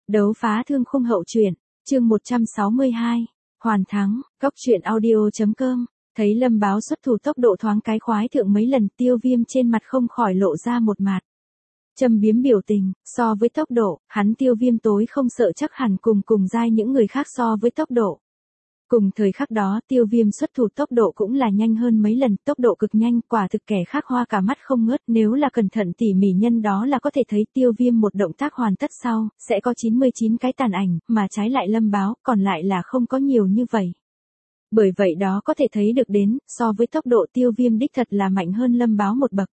Đấu phá thương khung hậu truyện, chương 162, hoàn thắng, góc truyện audio.com, thấy Lâm Báo xuất thủ tốc độ thoáng cái khoái thượng mấy lần, Tiêu Viêm trên mặt không khỏi lộ ra một mặt châm biếm biểu tình, so với tốc độ, hắn Tiêu Viêm tối không sợ chắc hẳn cùng giai những người khác so với tốc độ. Cùng thời khắc đó Tiêu Viêm xuất thủ tốc độ cũng là nhanh hơn mấy lần, tốc độ cực nhanh, quả thực kẻ khác hoa cả mắt không ngớt, nếu là cẩn thận tỉ mỉ nhân đó là có thể thấy Tiêu Viêm một động tác hoàn tất sau, sẽ có 99 cái tàn ảnh, mà trái lại Lâm Báo, còn lại là không có nhiều như vậy. Bởi vậy đó có thể thấy được đến, so với tốc độ Tiêu Viêm đích thật là mạnh hơn Lâm Báo một bậc.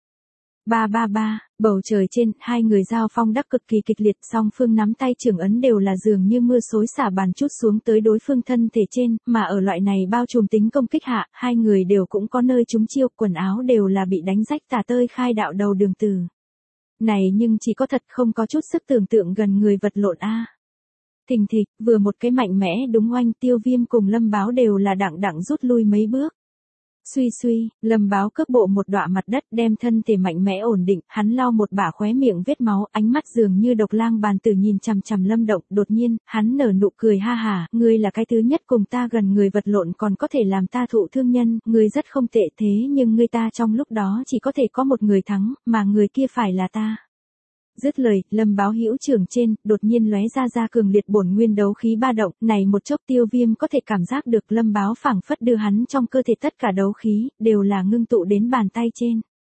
333, bầu trời trên, hai người giao phong đắc cực kỳ kịch liệt, song phương nắm tay trưởng ấn đều là dường như mưa xối xả bàn chút xuống tới đối phương thân thể trên, mà ở loại này bao trùm tính công kích hạ, hai người đều cũng có nơi trúng chiêu, quần áo đều là bị đánh rách tả tơi khai đạo đầu đường từ. Này nhưng chỉ có thật không có chút sức tưởng tượng gần người vật lộn a. Thình thịch, vừa một cái mạnh mẽ đúng oanh, Tiêu Viêm cùng Lâm Báo đều là đặng rút lui mấy bước. Suy suy, Lâm Báo cước bộ một đọa mặt đất, đem thân thể mạnh mẽ ổn định, hắn lau một bả khóe miệng vết máu, ánh mắt dường như độc lang bàn tử nhìn chằm chằm Lâm Động, đột nhiên, hắn nở nụ cười ha hà, ngươi là cái thứ nhất cùng ta gần người vật lộn còn có thể làm ta thụ thương nhân, ngươi rất không tệ thế nhưng ngươi ta trong lúc đó chỉ có thể có một người thắng, mà người kia phải là ta. Dứt lời, Lâm Báo hữu trưởng trên, đột nhiên lóe ra cường liệt bổn nguyên đấu khí ba động, này một chốc Tiêu Viêm có thể cảm giác được Lâm Báo phảng phất đưa hắn trong cơ thể tất cả đấu khí, đều là ngưng tụ đến bàn tay trên.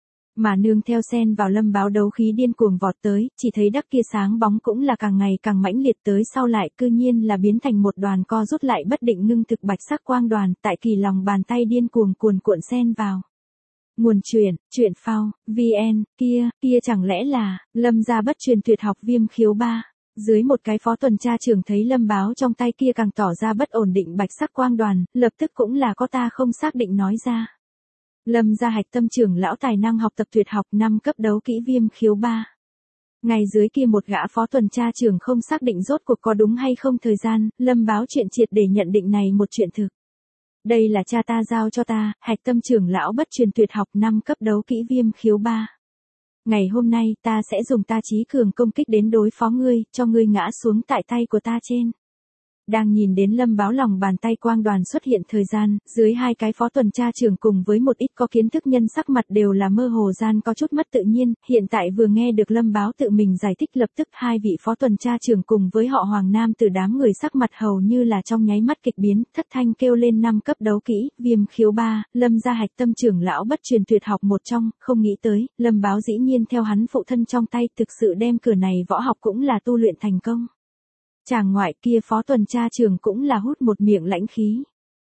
Mà nương theo xen vào Lâm Báo đấu khí điên cuồng vọt tới, chỉ thấy đắc kia sáng bóng cũng là càng ngày càng mãnh liệt tới sau lại cư nhiên là biến thành một đoàn co rút lại bất định ngưng thực bạch sắc quang đoàn, tại kỳ lòng bàn tay điên cuồng cuồn cuộn xen vào. Nguồn truyện phao, VN, kia chẳng lẽ là, Lâm gia bất truyền tuyệt học Viêm Khiếu 3. Dưới một cái phó tuần tra trưởng thấy Lâm Báo trong tay kia càng tỏ ra bất ổn định bạch sắc quang đoàn, lập tức cũng là có ta không xác định nói ra. Lâm gia hạch tâm trưởng lão tài năng học tập tuyệt học 5 cấp đấu kỹ Viêm Khiếu 3. Ngay dưới kia một gã phó tuần tra trưởng không xác định rốt cuộc có đúng hay không thời gian, Lâm Báo chuyện triệt để nhận định này một chuyện thực. Đây là cha ta giao cho ta, hạch tâm trưởng lão bất truyền tuyệt học 5 cấp đấu kỹ Viêm Khiếu 3. Ngày hôm nay ta sẽ dùng ta chí cường công kích đến đối phó ngươi, cho ngươi ngã xuống tại tay của ta trên. Đang nhìn đến Lâm Báo lòng bàn tay quang đoàn xuất hiện thời gian, dưới hai cái phó tuần tra trưởng cùng với một ít có kiến thức nhân sắc mặt đều là mơ hồ gian có chút mất tự nhiên, hiện tại vừa nghe được Lâm Báo tự mình giải thích lập tức hai vị phó tuần tra trưởng cùng với họ Hoàng Nam từ đám người sắc mặt hầu như là trong nháy mắt kịch biến, thất thanh kêu lên 5 cấp đấu kỹ, Viêm Khiếu 3, Lâm gia hạch tâm trưởng lão bất truyền tuyệt học một trong, không nghĩ tới, Lâm Báo dĩ nhiên theo hắn phụ thân trong tay thực sự đem cửa này võ học cũng là tu luyện thành công. Chàng ngoại kia phó tuần tra trưởng cũng là hút một miệng lãnh khí.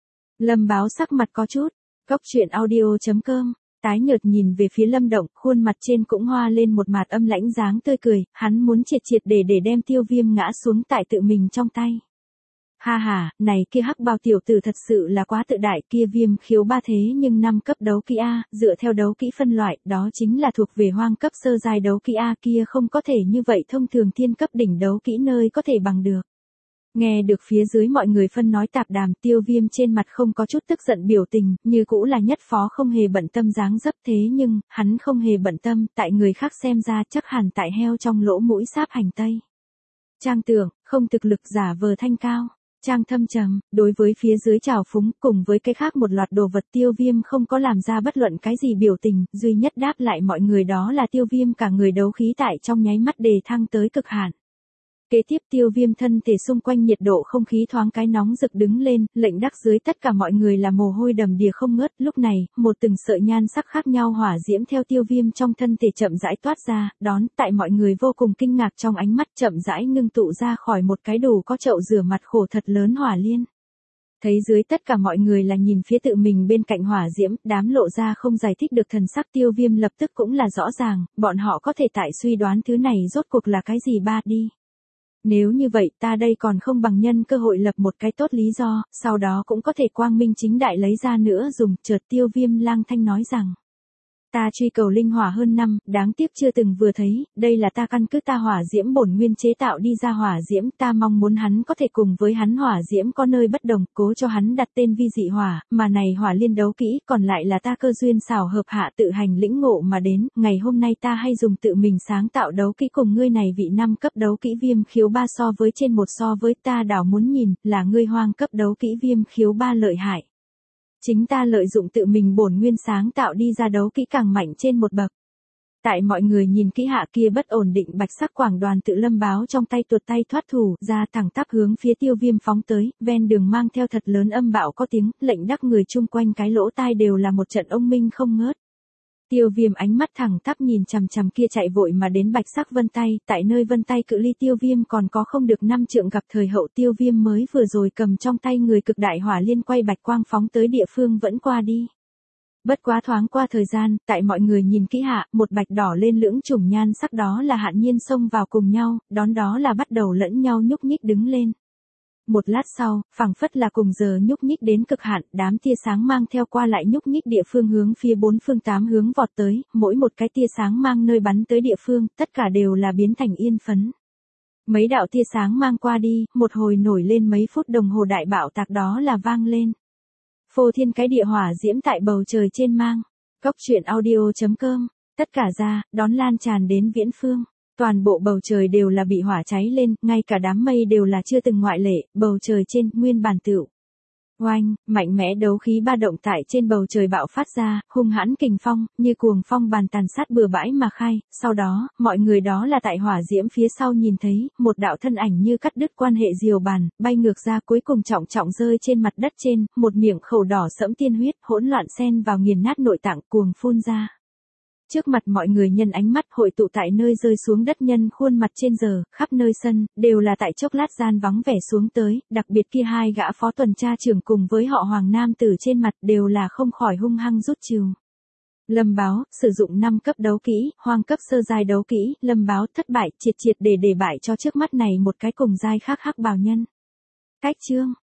Lâm Báo sắc mặt có chút, góc truyện audio.com, tái nhợt nhìn về phía Lâm Động, khuôn mặt trên cũng hoa lên một mặt âm lãnh dáng tươi cười, hắn muốn triệt để đem Tiêu Viêm ngã xuống tại tự mình trong tay. Ha ha, này kia hắc bào tiểu tử thật sự là quá tự đại, kia Viêm Khiếu 3 thế nhưng 5 cấp đấu kỹ A, dựa theo đấu kỹ phân loại, đó chính là thuộc về hoang cấp sơ giai đấu kỹ A, kia không có thể như vậy thông thường thiên cấp đỉnh đấu kỹ nơi có thể bằng được. Nghe được phía dưới mọi người phân nói tạp đàm, Tiêu Viêm trên mặt không có chút tức giận biểu tình, như cũ là nhất phó không hề bận tâm dáng dấp thế nhưng, hắn không hề bận tâm, tại người khác xem ra chắc hẳn tại heo trong lỗ mũi sáp hành tây. Trang tưởng, không thực lực giả vờ thanh cao. Trang thâm trầm, đối với phía dưới trào phúng cùng với cái khác một loạt đồ vật Tiêu Viêm không có làm ra bất luận cái gì biểu tình, duy nhất đáp lại mọi người đó là Tiêu Viêm cả người đấu khí tại trong nháy mắt đề thăng tới cực hạn. Kế tiếp Tiêu Viêm thân thể xung quanh nhiệt độ không khí thoáng cái nóng rực đứng lên, lệnh đắc dưới tất cả mọi người là mồ hôi đầm đìa không ngớt, lúc này, một từng sợi nhan sắc khác nhau hỏa diễm theo Tiêu Viêm trong thân thể chậm rãi toát ra, đón, tại mọi người vô cùng kinh ngạc trong ánh mắt chậm rãi ngưng tụ ra khỏi một cái đủ có chậu rửa mặt khổ thật lớn hỏa liên. Thấy dưới tất cả mọi người là nhìn phía tự mình bên cạnh hỏa diễm, đám lộ ra không giải thích được thần sắc Tiêu Viêm lập tức cũng là rõ ràng, bọn họ có thể tại suy đoán thứ này rốt cuộc là cái gì ba đi. Nếu như vậy ta đây còn không bằng nhân cơ hội lập một cái tốt lý do, sau đó cũng có thể quang minh chính đại lấy ra nữa dùng, chợt Tiêu Viêm lang thanh nói rằng. Ta truy cầu linh hỏa hơn năm, đáng tiếc chưa từng vừa thấy, đây là ta căn cứ ta hỏa diễm bổn nguyên chế tạo đi ra hỏa diễm, ta mong muốn hắn có thể cùng với hắn hỏa diễm có nơi bất đồng, cố cho hắn đặt tên vi dị hỏa, mà này hỏa liên đấu kỹ, còn lại là ta cơ duyên xảo hợp hạ tự hành lĩnh ngộ mà đến, ngày hôm nay ta hay dùng tự mình sáng tạo đấu kỹ cùng ngươi này vị 5 cấp đấu kỹ viêm khiếu 3 so với trên một so với ta đảo muốn nhìn, là ngươi hoang cấp đấu kỹ viêm khiếu 3 lợi hại. Chính ta lợi dụng tự mình bổn nguyên sáng tạo đi ra đấu kỹ càng mạnh trên một bậc. Tại mọi người nhìn kỹ hạ kia bất ổn định bạch sắc quảng đoàn tự lâm báo trong tay tuột tay thoát thủ ra thẳng tắp hướng phía Tiêu Viêm phóng tới, ven đường mang theo thật lớn âm bạo có tiếng, lệnh đắc người chung quanh cái lỗ tai đều là một trận ông minh không ngớt. Tiêu Viêm ánh mắt thẳng tắp nhìn chằm chằm kia chạy vội mà đến bạch sắc vân tay, tại nơi vân tay cự ly Tiêu Viêm còn có không được 5 trượng gặp thời hậu Tiêu Viêm mới vừa rồi cầm trong tay người cực đại hỏa liên quay bạch quang phóng tới địa phương vẫn qua đi. Bất quá thoáng qua thời gian, tại mọi người nhìn kỹ hạ, một bạch đỏ lên lưỡng chủng nhan sắc đó là Hạn Nhiên xông vào cùng nhau, đón đó là bắt đầu lẫn nhau nhúc nhích đứng lên. Một lát sau, phảng phất là cùng giờ nhúc nhích đến cực hạn, đám tia sáng mang theo qua lại nhúc nhích địa phương hướng phía 4 phương 8 hướng vọt tới, mỗi một cái tia sáng mang nơi bắn tới địa phương, tất cả đều là biến thành yên phấn. Mấy đạo tia sáng mang qua đi, một hồi nổi lên mấy phút đồng hồ đại bạo tạc đó là vang lên. Phô thiên cái địa hỏa diễm tại bầu trời trên mang. Cốc truyện audio.com, tất cả ra, đón lan tràn đến viễn phương. Toàn bộ bầu trời đều là bị hỏa cháy lên, ngay cả đám mây đều là chưa từng ngoại lệ, bầu trời trên, nguyên bản tựu. Oanh, mạnh mẽ đấu khí ba động tại trên bầu trời bạo phát ra, hung hãn kình phong, như cuồng phong bàn tàn sát bừa bãi mà khai, sau đó, mọi người đó là tại hỏa diễm phía sau nhìn thấy, một đạo thân ảnh như cắt đứt quan hệ diều bàn, bay ngược ra cuối cùng trọng trọng rơi trên mặt đất trên, một miệng khẩu đỏ sẫm tiên huyết, hỗn loạn xen vào nghiền nát nội tạng cuồng phun ra. Trước mặt mọi người nhân ánh mắt hội tụ tại nơi rơi xuống đất nhân khuôn mặt trên giờ, khắp nơi sân, đều là tại chốc lát gian vắng vẻ xuống tới, đặc biệt kia hai gã phó tuần tra trưởng cùng với họ Hoàng Nam Tử trên mặt đều là không khỏi hung hăng rút chiều. Lâm Báo, sử dụng 5 cấp đấu kỹ, hoang cấp sơ giai đấu kỹ, Lâm Báo thất bại, triệt để bại cho trước mắt này một cái cùng giai khác hắc bào nhân. Cách chương